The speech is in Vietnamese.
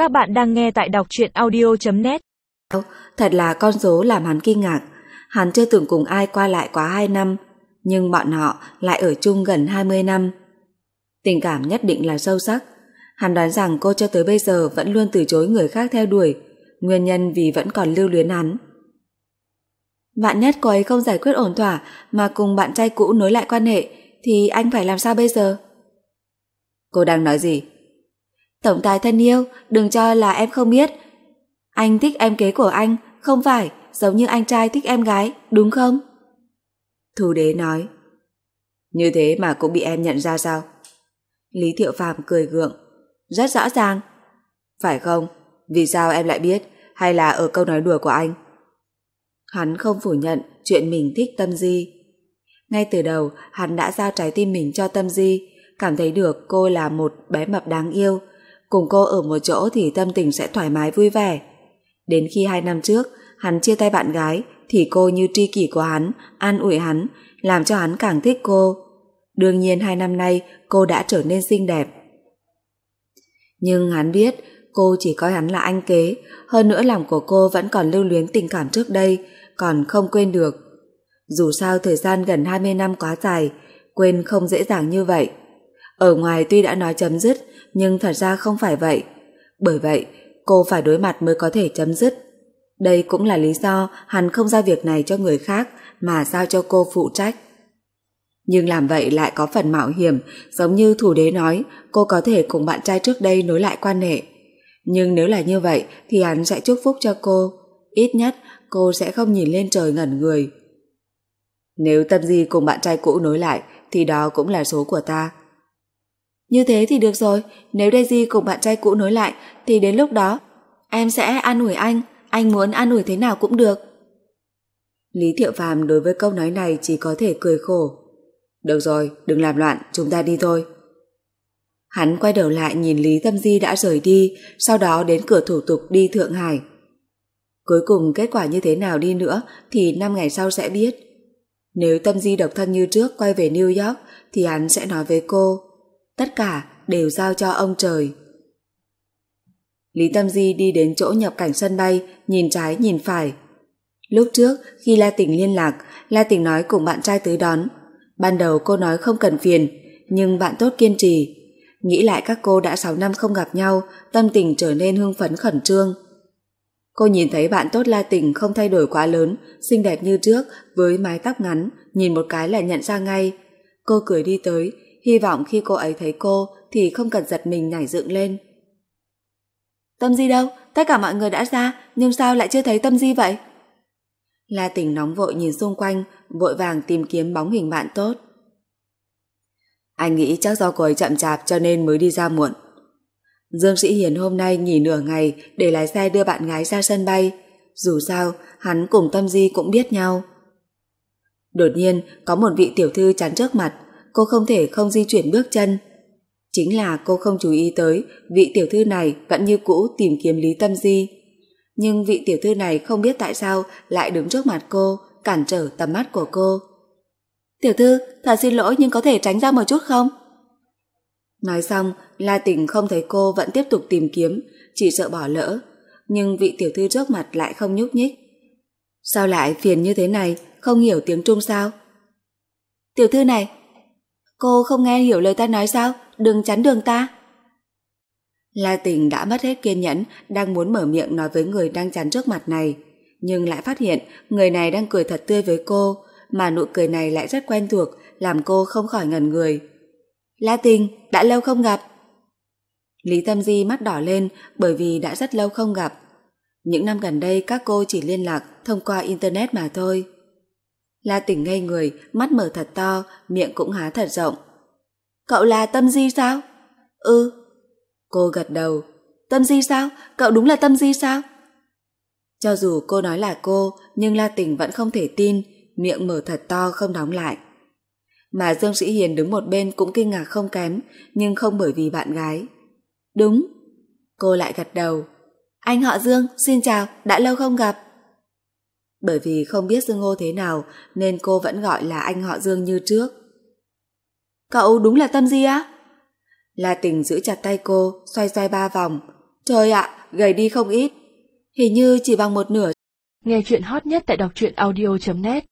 Các bạn đang nghe tại đọc truyện audio.net. Thật là con số làm hắn kinh ngạc. Hắn chưa từng cùng ai qua lại quá 2 năm, nhưng bọn họ lại ở chung gần 20 năm. Tình cảm nhất định là sâu sắc. Hắn đoán rằng cô cho tới bây giờ vẫn luôn từ chối người khác theo đuổi, nguyên nhân vì vẫn còn lưu luyến hắn. Vạn nhất cô ấy không giải quyết ổn thỏa mà cùng bạn trai cũ nối lại quan hệ, thì anh phải làm sao bây giờ? Cô đang nói gì? Tổng tài thân yêu, đừng cho là em không biết. Anh thích em kế của anh, không phải giống như anh trai thích em gái, đúng không? Thu Đế nói. Như thế mà cũng bị em nhận ra sao? Lý Thiệu Phàm cười gượng. Rất rõ ràng. Phải không? Vì sao em lại biết? Hay là ở câu nói đùa của anh? Hắn không phủ nhận chuyện mình thích Tâm Di. Ngay từ đầu, hắn đã giao trái tim mình cho Tâm Di, cảm thấy được cô là một bé mập đáng yêu. Cùng cô ở một chỗ thì tâm tình sẽ thoải mái vui vẻ. Đến khi 2 năm trước, hắn chia tay bạn gái, thì cô như tri kỷ của hắn, an ủi hắn, làm cho hắn càng thích cô. Đương nhiên 2 năm nay, cô đã trở nên xinh đẹp. Nhưng hắn biết, cô chỉ coi hắn là anh kế, hơn nữa lòng của cô vẫn còn lưu luyến tình cảm trước đây, còn không quên được. Dù sao thời gian gần 20 năm quá dài, quên không dễ dàng như vậy. Ở ngoài tuy đã nói chấm dứt, nhưng thật ra không phải vậy. Bởi vậy, cô phải đối mặt mới có thể chấm dứt. Đây cũng là lý do hắn không giao việc này cho người khác mà giao cho cô phụ trách. Nhưng làm vậy lại có phần mạo hiểm, giống như Thủ Đế nói, cô có thể cùng bạn trai trước đây nối lại quan hệ. Nhưng nếu là như vậy thì hắn sẽ chúc phúc cho cô. Ít nhất cô sẽ không nhìn lên trời ngẩn người. Nếu Tâm Di cùng bạn trai cũ nối lại thì đó cũng là số của ta. Như thế thì được rồi, nếu Daisy cùng bạn trai cũ nối lại thì đến lúc đó em sẽ an ủi anh muốn an ủi thế nào cũng được. Lý Thiệu Phàm đối với câu nói này chỉ có thể cười khổ. Được rồi, đừng làm loạn, chúng ta đi thôi. Hắn quay đầu lại nhìn Lý Tâm Di đã rời đi, sau đó đến cửa thủ tục đi Thượng Hải. Cuối cùng kết quả như thế nào đi nữa thì 5 ngày sau sẽ biết. Nếu Tâm Di độc thân như trước quay về New York thì hắn sẽ nói với cô. Tất cả đều giao cho ông trời. Lý Tâm Di đi đến chỗ nhập cảnh sân bay, nhìn trái nhìn phải. Lúc trước khi La Tình liên lạc, La Tình nói cùng bạn trai tới đón. Ban đầu cô nói không cần phiền, nhưng bạn tốt kiên trì. Nghĩ lại các cô đã 6 năm không gặp nhau, tâm tình trở nên hưng phấn khẩn trương. Cô nhìn thấy bạn tốt La Tình không thay đổi quá lớn, xinh đẹp như trước, với mái tóc ngắn, nhìn một cái là nhận ra ngay. Cô cười đi tới, hy vọng khi cô ấy thấy cô thì không cần giật mình nhảy dựng lên. Tâm Di đâu? Tất cả mọi người đã ra, nhưng sao lại chưa thấy Tâm Di vậy? La Tình nóng vội nhìn xung quanh, vội vàng tìm kiếm bóng hình bạn tốt. Anh nghĩ chắc do cô ấy chậm chạp cho nên mới đi ra muộn. Dương Sĩ Hiền hôm nay nghỉ nửa ngày để lái xe đưa bạn gái ra sân bay. Dù sao, hắn cùng Tâm Di cũng biết nhau. Đột nhiên, có một vị tiểu thư chắn trước mặt, cô không thể không di chuyển bước chân. Chính là cô không chú ý tới vị tiểu thư này vẫn như cũ tìm kiếm Lý Tâm Di. Nhưng vị tiểu thư này không biết tại sao lại đứng trước mặt cô, cản trở tầm mắt của cô. Tiểu thư, thật xin lỗi nhưng có thể tránh ra một chút không? Nói xong, La Tình không thấy cô vẫn tiếp tục tìm kiếm, chỉ sợ bỏ lỡ. Nhưng vị tiểu thư trước mặt lại không nhúc nhích. Sao lại phiền như thế này, không hiểu tiếng Trung sao? Tiểu thư này, cô không nghe hiểu lời ta nói sao? Đừng chắn đường ta. La Tình đã mất hết kiên nhẫn, đang muốn mở miệng nói với người đang chắn trước mặt này, nhưng lại phát hiện người này đang cười thật tươi với cô, mà nụ cười này lại rất quen thuộc, làm cô không khỏi ngẩn người. La Tình, đã lâu không gặp. Lý Tâm Di mắt đỏ lên bởi vì đã rất lâu không gặp. Những năm gần đây các cô chỉ liên lạc thông qua internet mà thôi. La Tình ngây người, mắt mở thật to, miệng cũng há thật rộng. Cậu là Tâm Di sao? Ừ. Cô gật đầu. Tâm Di sao? Cậu đúng là Tâm Di sao? Cho dù cô nói là cô, nhưng La Tình vẫn không thể tin, miệng mở thật to không đóng lại. Mà Dương Sĩ Hiền đứng một bên cũng kinh ngạc không kém, nhưng không bởi vì bạn gái. Đúng. Cô lại gật đầu. Anh họ Dương, xin chào, đã lâu không gặp. Bởi vì không biết xưng hô thế nào nên cô vẫn gọi là anh họ Dương như trước. Cậu đúng là Tâm Di á? La Tình giữ chặt tay cô, xoay xoay 3 vòng. Trời ạ, gầy đi không ít. Hình như chỉ bằng một nửa. Nghe chuyện hot nhất tại đọc truyện audio.net